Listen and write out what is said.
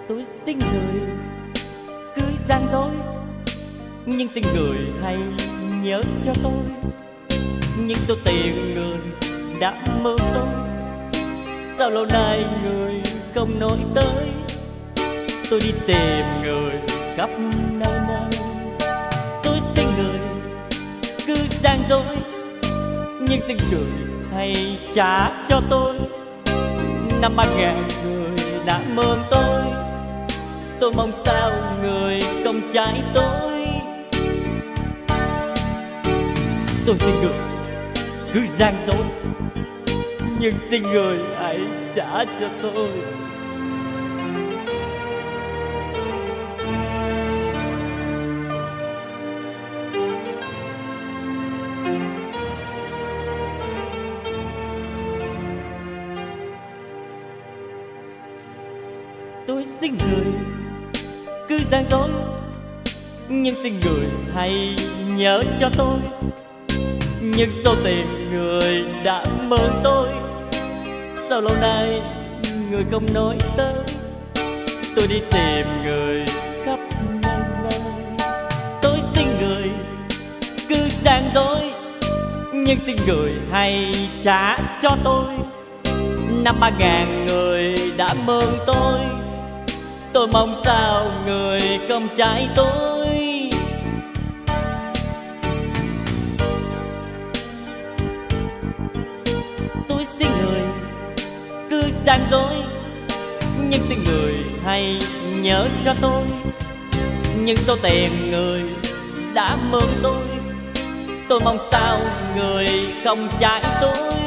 Tôi xin người cứ gian dối, nhưng xin người hãy nhớ cho tôi những số tiền người đã mượn tôi. Sao lâu nay người không nói tới? Tôi đi tìm người khắp nơi nơi. Tôi xin người cứ gian dối, nhưng xin người hãy trả cho tôi 50.000 người đã mượn tôi. Tôi mong sao người không trái tôi. Tôi xin người cứ gian dối, nhưng xin người hãy trả cho tôi. Tôi xin người cứ gian dối, nhưng xin người hãy nhớ cho tôi những số tiền người đã mượn tôi. Sao lâu nay người không nói tới? Tôi đi tìm người khắp nơi nơi. Tôi xin người cứ gian dối, nhưng xin người hãy trả cho tôi 50.000 người đã mượn tôi. Tôi mong sao người không trái tôi. Tôi xin người cứ gian dối, nhưng xin người hãy nhớ cho tôi những số tiền người đã mượn tôi. Tôi mong sao người không trái tôi.